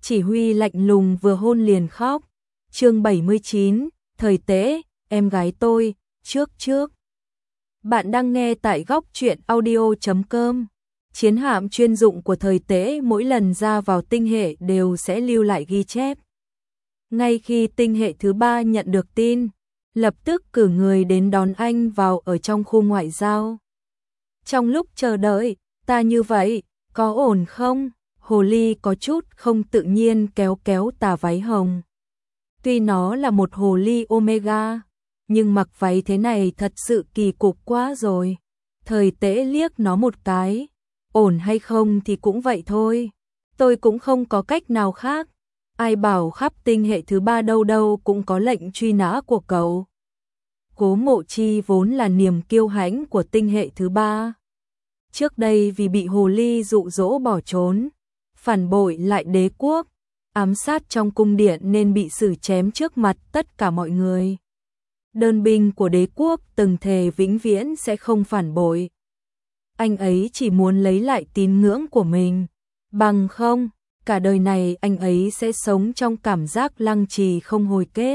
Chỉ Huy lạnh lùng vừa hôn liền khóc. Chương 79, Thời Tế, em gái tôi, trước. Bạn đang nghe tại góc truyện audio.com. Chiến hạm chuyên dụng của Thời Tế mỗi lần ra vào tinh hệ đều sẽ lưu lại ghi chép. Ngay khi tinh hệ thứ 3 nhận được tin, lập tức cử người đến đón anh vào ở trong khu ngoại giao. Trong lúc chờ đợi, ta như vậy, có ổn không? Hồ ly có chút không tự nhiên kéo tà váy hồng. Tuy nó là một hồ ly Omega, nhưng mặc váy thế này thật sự kỳ cục quá rồi. Thời Tế liếc nó một cái, ổn hay không thì cũng vậy thôi. Tôi cũng không có cách nào khác. Ai bảo khắp tinh hệ thứ 3 đâu cũng có lệnh truy nã của cậu. Cố Mộ Chi vốn là niềm kiêu hãnh của tinh hệ thứ 3. Trước đây vì bị hồ ly dụ dỗ bỏ trốn, phản bội lại đế quốc, ám sát trong cung điện nên bị xử chém trước mặt tất cả mọi người. Đơn binh của đế quốc từng thề vĩnh viễn sẽ không phản bội. Anh ấy chỉ muốn lấy lại tín ngưỡng của mình, bằng không, cả đời này anh ấy sẽ sống trong cảm giác lăng trì không hồi kết.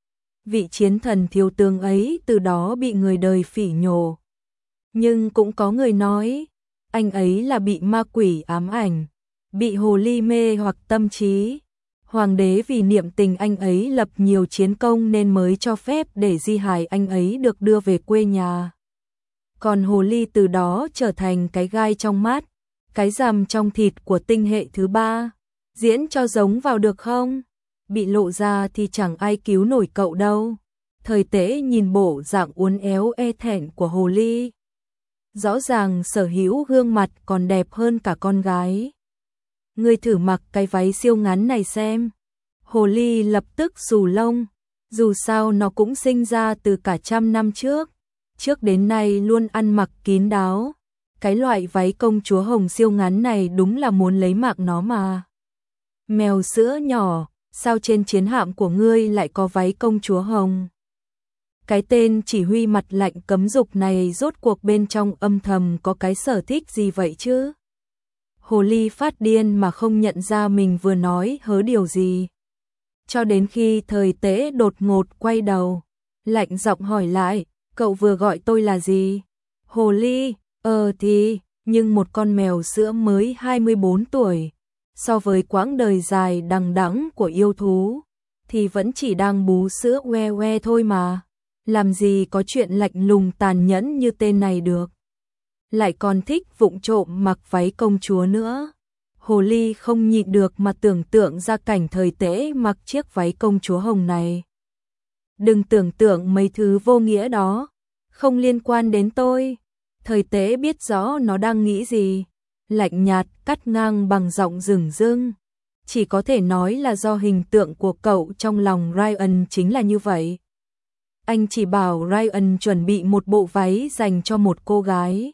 Vị chiến thần thiếu tướng ấy từ đó bị người đời phỉ nhổ. Nhưng cũng có người nói, anh ấy là bị ma quỷ ám ảnh, bị hồ ly mê hoặc tâm trí. Hoàng đế vì niệm tình anh ấy lập nhiều chiến công nên mới cho phép để di hài anh ấy được đưa về quê nhà. Còn hồ ly từ đó trở thành cái gai trong mắt, cái rằm trong thịt của tinh hệ thứ 3. Diễn cho giống vào được không? Bị lộ ra thì chẳng ai cứu nổi cậu đâu. Thời Tế nhìn bộ dạng uốn éo e thẹn của hồ ly. Rõ ràng sở hữu gương mặt còn đẹp hơn cả con gái. Ngươi thử mặc cái váy siêu ngắn này xem. Hồ ly lập tức xù lông. Dù sao nó cũng sinh ra từ cả 100 năm trước. Trước đến nay luôn ăn mặc kín đáo. Cái loại váy công chúa hồng siêu ngắn này đúng là muốn lấy mạng nó mà. Mèo sữa nhỏ, sao trên chiến hạm của ngươi lại có váy công chúa hồng? Cái tên chỉ huy mặt lạnh cấm dục này rốt cuộc bên trong âm thầm có cái sở thích gì vậy chứ? Hồ ly phát điên mà không nhận ra mình vừa nói hớ điều gì. Cho đến khi Thời Tế đột ngột quay đầu, lạnh giọng hỏi lại, cậu vừa gọi tôi là gì? Hồ ly, thì, nhưng một con mèo sữa mới 24 tuổi, so với quãng đời dài đằng đẵng của yêu thú, thì vẫn chỉ đang bú sữa que thôi mà. Làm gì có chuyện lạnh lùng tàn nhẫn như tên này được. Lại còn thích vụng trộm mặc váy công chúa nữa. Hồ ly không nhịn được mà tưởng tượng ra cảnh Thời Tế mặc chiếc váy công chúa hồng này. Đừng tưởng tượng mấy thứ vô nghĩa đó, không liên quan đến tôi. Thời Tế biết rõ nó đang nghĩ gì, lạnh nhạt cắt ngang bằng giọng dửng dưng. Chỉ có thể nói là do hình tượng của cậu trong lòng Ryan chính là như vậy. Anh chỉ bảo Ryan chuẩn bị một bộ váy dành cho một cô gái.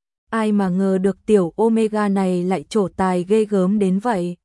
Ai mà ngờ được tiểu Omega này lại trổ tài ghê gớm đến vậy.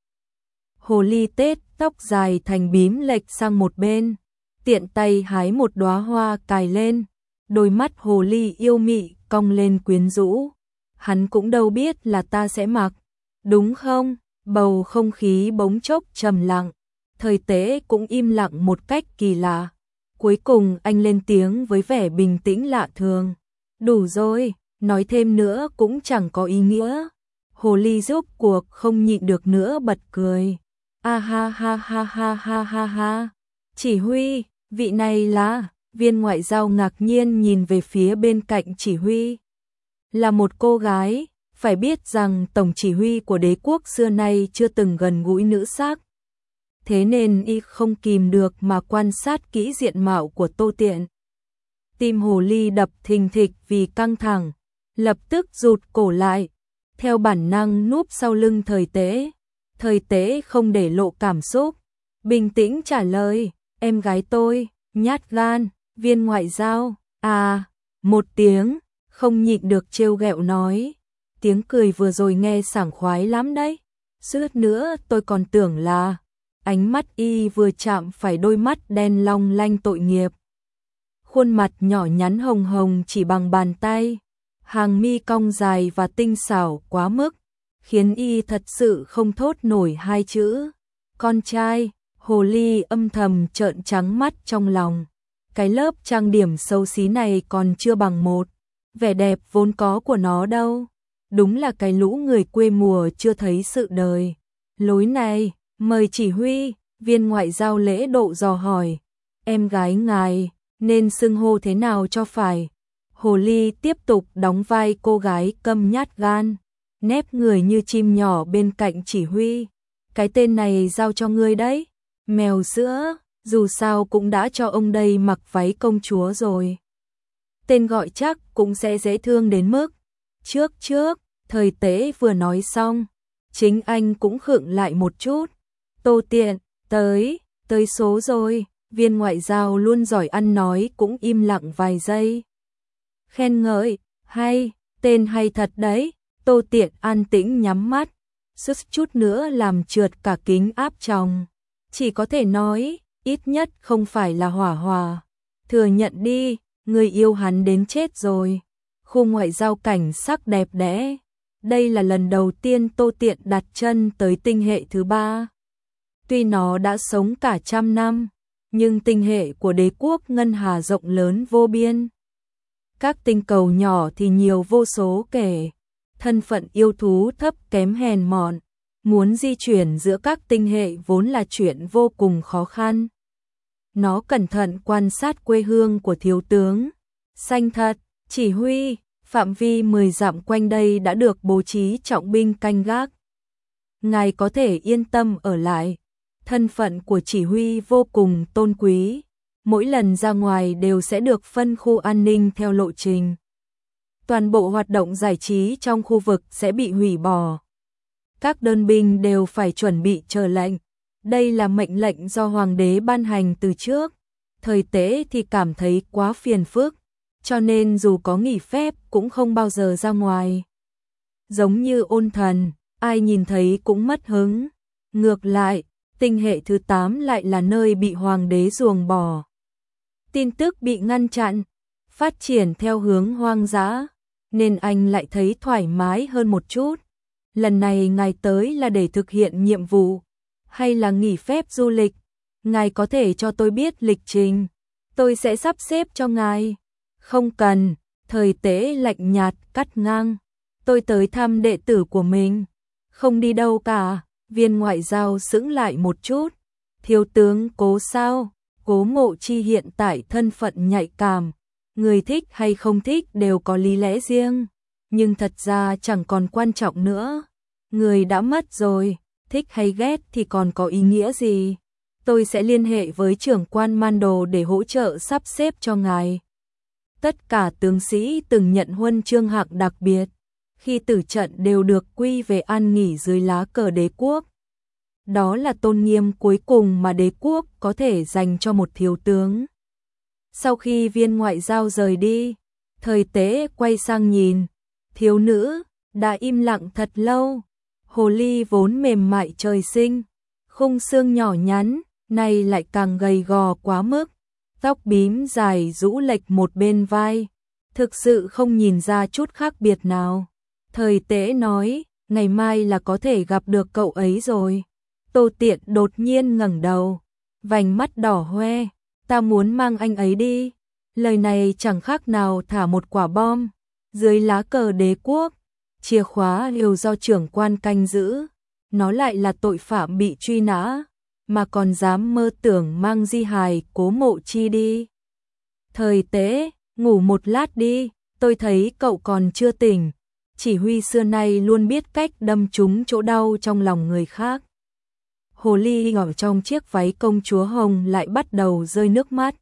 Hồ ly tết tóc dài thành bím lệch sang một bên, tiện tay hái một đóa hoa cài lên, đôi mắt hồ ly yêu mị cong lên quyến rũ. Hắn cũng đâu biết là ta sẽ mặc, đúng không? Bầu không khí bỗng chốc trầm lặng, Thời Tế cũng im lặng một cách kỳ lạ. Cuối cùng anh lên tiếng với vẻ bình tĩnh lạ thường. Đủ rồi, nói thêm nữa cũng chẳng có ý nghĩa. Hồ ly rốt cuộc không nhịn được nữa bật cười. A ha ha ha ha ha ha ha. Chỉ huy, vị này là... Viên ngoại giao ngạc nhiên nhìn về phía bên cạnh chỉ huy. Là một cô gái, phải biết rằng tổng chỉ huy của đế quốc xưa nay chưa từng gần gũi nữ sắc. Thế nên y không kìm được mà quan sát kỹ diện mạo của Tô Tiện. Tim hồ ly đập thình thịch vì căng thẳng, lập tức rụt cổ lại, theo bản năng núp sau lưng Thời Tế. Thời Tế không để lộ cảm xúc, bình tĩnh trả lời, em gái tôi, nhát gan. Viên ngoại giao, một tiếng, không nhịn được trêu ghẹo nói. Tiếng cười vừa rồi nghe sảng khoái lắm đấy. Suýt nữa tôi còn tưởng là... Ánh mắt y vừa chạm phải đôi mắt đen long lanh tội nghiệp. Khuôn mặt nhỏ nhắn hồng hồng chỉ bằng bàn tay. Hàng mi cong dài và tinh xảo quá mức, khiến y thật sự không thốt nổi hai chữ. con trai, hồ ly âm thầm trợn trắng mắt trong lòng. Cái lớp trang điểm xấu xí này còn chưa bằng một vẻ đẹp vốn có của nó đâu. Đúng là cái lũ người quê mùa chưa thấy sự đời. Lối này, mời chỉ huy, viên ngoại giao lễ độ dò hỏi. Em gái ngài, nên xưng hô thế nào cho phải? Hồ ly tiếp tục đóng vai cô gái câm nhát gan, nép người như chim nhỏ bên cạnh chỉ huy. Cái tên này giao cho ngươi đấy. Mèo sữa, dù sao cũng đã cho ông đây mặc váy công chúa rồi. Tên gọi chắc cũng sẽ dễ thương đến mức. Trước, Thời Tế vừa nói xong, chính anh cũng khựng lại một chút. Tô Tiện, tới số rồi, viên ngoại giao luôn giỏi ăn nói cũng im lặng vài giây. Khen ngợi, hay, tên hay thật đấy. Tô Tiện an tĩnh nhắm mắt, suýt chút nữa làm trượt cả kính áp tròng. Chỉ có thể nói, ít nhất không phải là Hỏa Hòa. Thừa nhận đi, người yêu hắn đến chết rồi. Khu ngoại giao cảnh sắc đẹp đẽ. Đây là lần đầu tiên Tô Tiện đặt chân tới tinh hệ thứ 3. Tuy nó đã sống cả trăm năm, nhưng tinh hệ của đế quốc ngân hà rộng lớn vô biên. Các tinh cầu nhỏ thì nhiều vô số kể. Thân phận yêu thú thấp kém hèn mọn, muốn di chuyển giữa các tinh hệ vốn là chuyện vô cùng khó khăn. Nó cẩn thận quan sát quê hương của thiếu tướng. Xanh thật, chỉ huy, phạm vi 10 dặm quanh đây đã được bố trí trọng binh canh gác. Ngài có thể yên tâm ở lại. Thân phận của chỉ huy vô cùng tôn quý. Mỗi lần ra ngoài đều sẽ được phân khu an ninh theo lộ trình. Toàn bộ hoạt động giải trí trong khu vực sẽ bị hủy bỏ. Các đơn binh đều phải chuẩn bị chờ lệnh. Đây là mệnh lệnh do hoàng đế ban hành từ trước. Thời Tế thì cảm thấy quá phiền phức, cho nên dù có nghỉ phép cũng không bao giờ ra ngoài. Giống như Ôn Thần, ai nhìn thấy cũng mất hứng. Ngược lại, tinh hệ thứ 8 lại là nơi bị hoàng đế ruồng bỏ. Tin tức bị ngăn chặn, phát triển theo hướng hoang dã, nên anh lại thấy thoải mái hơn một chút. Lần này ngài tới là để thực hiện nhiệm vụ, hay là nghỉ phép du lịch? Ngài có thể cho tôi biết lịch trình, tôi sẽ sắp xếp cho ngài. Không cần, Thời Tế lạnh nhạt cắt ngang. Tôi tới thăm đệ tử của mình, không đi đâu cả. Viên ngoại giao sững lại một chút. Thiếu tướng Cố sao? Cố Ngộ Chi hiện tại thân phận nhạy cảm, người thích hay không thích đều có lý lẽ riêng, nhưng thật ra chẳng còn quan trọng nữa. Người đã mất rồi, thích hay ghét thì còn có ý nghĩa gì? Tôi sẽ liên hệ với trưởng quan Mando để hỗ trợ sắp xếp cho ngài. Tất cả tướng sĩ từng nhận huân chương hạng đặc biệt, khi tử trận đều được quy về an nghỉ dưới lá cờ đế quốc. Đó là tôn nghiêm cuối cùng mà đế quốc có thể dành cho một thiếu tướng. Sau khi viên ngoại giao rời đi, Thời Tế quay sang nhìn thiếu nữ đã im lặng thật lâu. Hồ ly vốn mềm mại trời sinh, khung xương nhỏ nhắn, nay lại càng gầy gò quá mức. Tóc bím dài rũ lệch một bên vai, thực sự không nhìn ra chút khác biệt nào. Thời Tế nói, ngày mai là có thể gặp được cậu ấy rồi. Tô Tiện đột nhiên ngẩng đầu, vành mắt đỏ hoe, ta muốn mang anh ấy đi. Lời này chẳng khác nào thả một quả bom. Dưới lá cờ đế quốc, chìa khóa đều do trưởng quan canh giữ. Nó lại là tội phạm bị truy nã, mà còn dám mơ tưởng mang di hài Cố Mộ Chi đi. Thời Tế, ngủ một lát đi, tôi thấy cậu còn chưa tỉnh. Chỉ huy xưa nay luôn biết cách đâm trúng chỗ đau trong lòng người khác. Hồ ly ở trong chiếc váy công chúa hồng lại bắt đầu rơi nước mắt.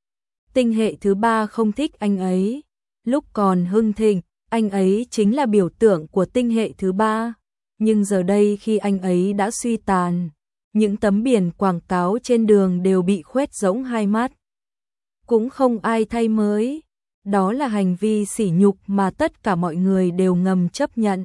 Tinh hệ thứ 3 không thích anh ấy. Lúc còn hưng thịnh, anh ấy chính là biểu tượng của tinh hệ thứ 3. Nhưng giờ đây khi anh ấy đã suy tàn, những tấm biển quảng cáo trên đường đều bị khoét rỗng hai mắt. Cũng không ai thay mới. Đó là hành vi sỉ nhục mà tất cả mọi người đều ngầm chấp nhận.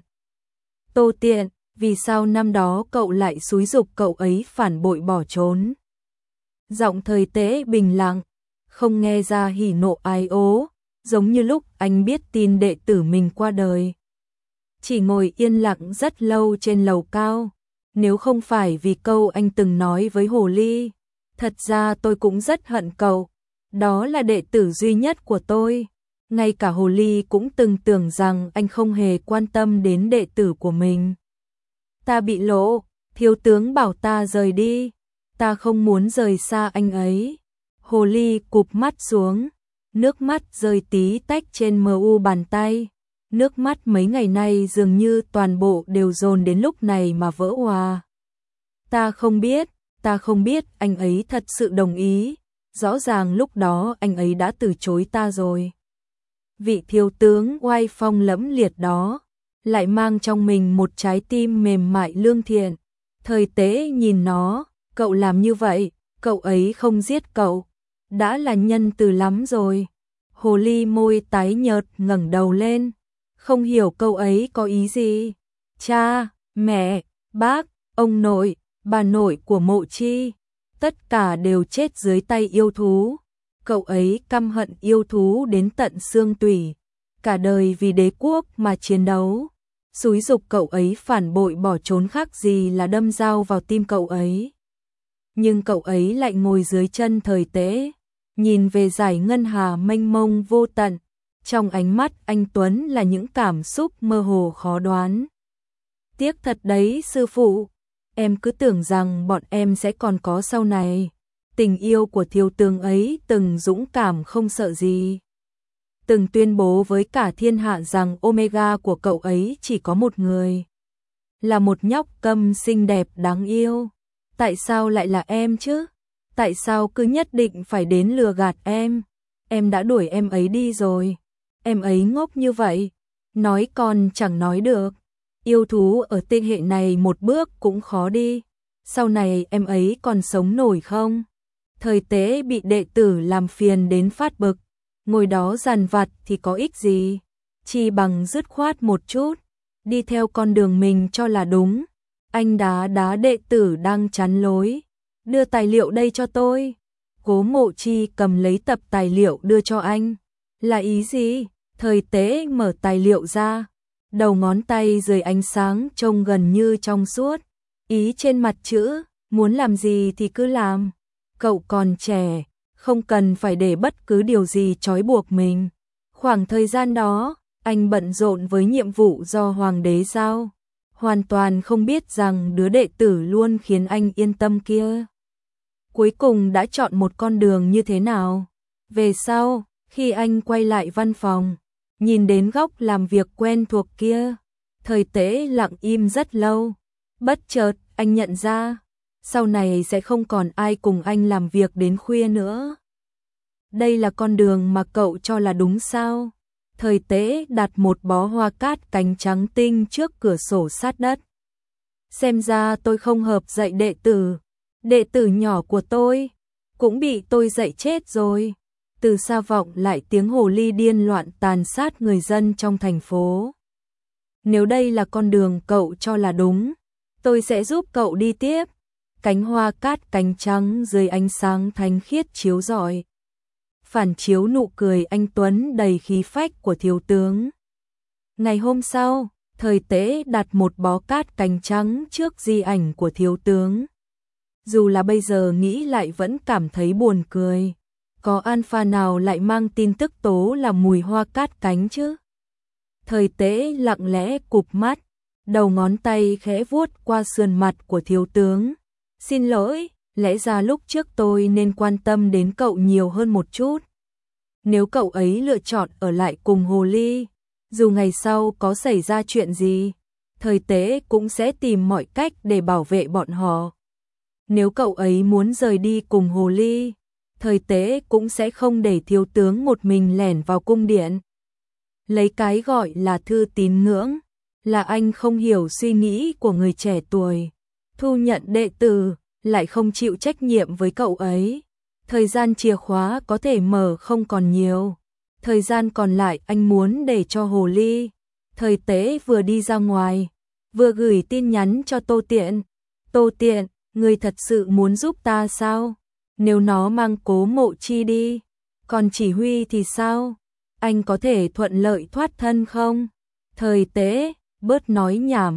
Tô Tiện, vì sao năm đó cậu lại xúi giục cậu ấy phản bội bỏ trốn? Giọng Thời Tế bình lặng, không nghe ra hỉ nộ ái ố, giống như lúc anh biết tin đệ tử mình qua đời. Chỉ ngồi yên lặng rất lâu trên lầu cao, Nếu không phải vì câu anh từng nói với hồ ly, thật ra tôi cũng rất hận cậu. Đó là đệ tử duy nhất của tôi. Ngay cả hồ ly cũng từng tưởng rằng anh không hề quan tâm đến đệ tử của mình. Ta bị lỗ, thiếu tướng bảo ta rời đi. Ta không muốn rời xa anh ấy. Hồ ly cụp mắt xuống, nước mắt rơi tí tách trên mu bàn tay. Nước mắt mấy ngày nay dường như toàn bộ đều dồn đến lúc này mà vỡ òa. Ta không biết anh ấy thật sự đồng ý. Rõ ràng lúc đó anh ấy đã từ chối ta rồi. Vị thiếu tướng oai phong lẫm liệt đó lại mang trong mình một trái tim mềm mại lương thiện. Thời Tế nhìn nó, cậu làm như vậy, cậu ấy không giết cậu, đã là nhân từ lắm rồi. Hồ ly môi tái nhợt ngẩng đầu lên, không hiểu cậu ấy có ý gì. Cha, mẹ, bác, ông nội, bà nội của Mộ Chi, tất cả đều chết dưới tay yêu thú. Cậu ấy căm hận yêu thú đến tận xương tủy, cả đời vì đế quốc mà chiến đấu. Xúi giục cậu ấy phản bội bỏ trốn khác gì là đâm dao vào tim cậu ấy. Nhưng cậu ấy lại ngồi dưới chân Thời Tế, nhìn về dải ngân hà mênh mông vô tận. Trong ánh mắt anh Tuấn là những cảm xúc mơ hồ khó đoán. Tiếc thật đấy sư phụ, em cứ tưởng rằng bọn em sẽ còn có sau này. Tình yêu của thiếu tướng ấy từng dũng cảm không sợ gì. Từng tuyên bố với cả thiên hạ rằng Omega của cậu ấy chỉ có một người. Là một nhóc câm xinh đẹp đáng yêu. Tại sao lại là em chứ? Tại sao cứ nhất định phải đến lừa gạt em? Em đã đuổi em ấy đi rồi. Em ấy ngốc như vậy, nói còn chẳng nói được. Yêu thú ở thế hệ này một bước cũng khó đi. Sau này em ấy còn sống nổi không? Thời Tế bị đệ tử làm phiền đến phát bực. Ngồi đó dằn vặt thì có ích gì? Chỉ bằng dứt khoát một chút, đi theo con đường mình cho là đúng. Anh đá đệ tử đang chắn lối. Đưa tài liệu đây cho tôi. Cố Mộ Chi cầm lấy tập tài liệu đưa cho anh. Là ý gì? Thời Tế mở tài liệu ra. Đầu ngón tay dưới ánh sáng trông gần như trong suốt. Ý trên mặt chữ, muốn làm gì thì cứ làm. Cậu còn trẻ, không cần phải để bất cứ điều gì trói buộc mình. Khoảng thời gian đó, anh bận rộn với nhiệm vụ do Hoàng đế giao. Hoàn toàn không biết rằng đứa đệ tử luôn khiến anh yên tâm kia cuối cùng đã chọn một con đường như thế nào. Về sau, khi anh quay lại văn phòng, nhìn đến góc làm việc quen thuộc kia, Thời Tế lặng im rất lâu. Bất chợt, anh nhận ra, sau này sẽ không còn ai cùng anh làm việc đến khuya nữa. Đây là con đường mà cậu cho là đúng sao? Thời Tế đặt một bó hoa cát cánh trắng tinh trước cửa sổ sát đất. Xem ra tôi không hợp dạy đệ tử. Đệ tử nhỏ của tôi cũng bị tôi dạy chết rồi. Từ xa vọng lại tiếng hồ ly điên loạn tàn sát người dân trong thành phố. Nếu đây là con đường cậu cho là đúng, tôi sẽ giúp cậu đi tiếp. Cánh hoa cát cánh trắng dưới ánh sáng thánh khiết chiếu rọi, phản chiếu nụ cười anh Tuấn đầy khí phách của thiếu tướng. Ngày hôm sau, Thời Tế đặt một bó cát cánh trắng trước di ảnh của thiếu tướng. Dù là bây giờ nghĩ lại vẫn cảm thấy buồn cười. Có alpha nào lại mang tin tức tố là mùi hoa cát cánh chứ? Thời Tế lặng lẽ cụp mắt, đầu ngón tay khẽ vuốt qua sườn mặt của thiếu tướng. Xin lỗi, lẽ ra lúc trước tôi nên quan tâm đến cậu nhiều hơn một chút. Nếu cậu ấy lựa chọn ở lại cùng hồ ly, dù ngày sau có xảy ra chuyện gì, Thời Tế cũng sẽ tìm mọi cách để bảo vệ bọn họ. Nếu cậu ấy muốn rời đi cùng hồ ly, Thời Tế cũng sẽ không để thiếu tướng một mình lẻn vào cung điện. Lấy cái gọi là thư tín ngưỡng, là anh không hiểu suy nghĩ của người trẻ tuổi. Thu nhận đệ tử, lại không chịu trách nhiệm với cậu ấy. Thời gian chìa khóa có thể mở không còn nhiều. Thời gian còn lại anh muốn để cho hồ ly. Thời Tế vừa đi ra ngoài, vừa gửi tin nhắn cho Tô Tiện. Tô Tiện, ngươi thật sự muốn giúp ta sao? Nếu nó mang Cố Mộ Chi đi, còn chỉ huy thì sao? Anh có thể thuận lợi thoát thân không? Thời Tế, bớt nói nhảm,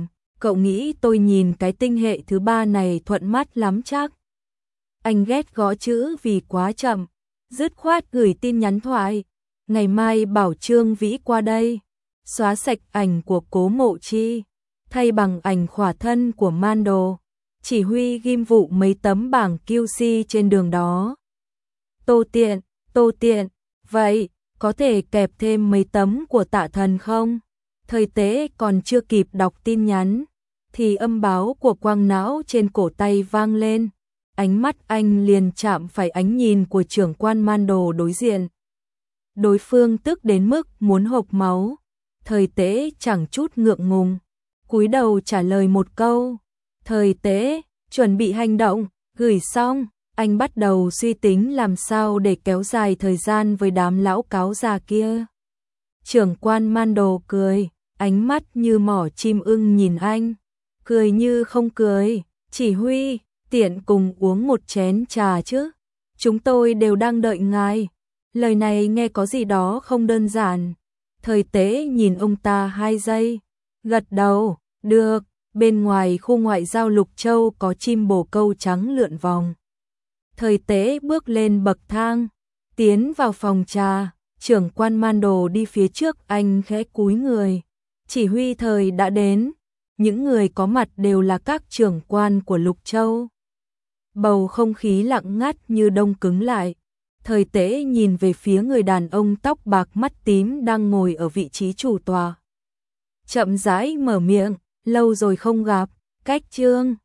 cậu nghĩ tôi nhìn cái tinh hệ thứ ba này thuận mắt lắm chắc. Anh ghét gõ chữ vì quá chậm, dứt khoát gửi tin nhắn thoại. Ngày mai bảo Trương Vĩ qua đây, xóa sạch ảnh của Cố Mộ Chi, thay bằng ảnh khỏa thân của Mando. Chỉ huy ghim vụ mấy tấm bảng QC trên đường đó. Tô Tiện, vậy có thể kẹp thêm mấy tấm của Tạ Thần không? Thời Tế còn chưa kịp đọc tin nhắn, thì âm báo của quang não trên cổ tay vang lên. Ánh mắt anh liền chạm phải ánh nhìn của trưởng quan Mando đối diện. Đối phương tức đến mức muốn hộc máu. Thời Tế chẳng chút ngượng ngùng, cúi đầu trả lời một câu. Thời Tế, chuẩn bị hành động, gửi xong. Anh bắt đầu suy tính làm sao để kéo dài thời gian với đám lão cáo già kia. Trưởng quan Mando cười, ánh mắt như mỏ chim ưng nhìn anh. Cười như không cười. Chỉ huy, tiện cùng uống một chén trà chứ. Chúng tôi đều đang đợi ngài. Lời này nghe có gì đó không đơn giản. Thời Tế nhìn ông ta 2 giây, gật đầu, được. Bên ngoài khu ngoại giao Lục Châu có chim bồ câu trắng lượn vòng. Thời Tế bước lên bậc thang, tiến vào phòng trà. Trưởng quan Mando đi phía trước, anh khẽ cúi người. Chỉ huy Thời đã đến. Những người có mặt đều là các trưởng quan của Lục Châu. Bầu không khí lặng ngắt như đông cứng lại. Thời Tế nhìn về phía người đàn ông tóc bạc mắt tím đang ngồi ở vị trí chủ tọa. Chậm rãi mở miệng, lâu rồi không gặp, Cách Trương.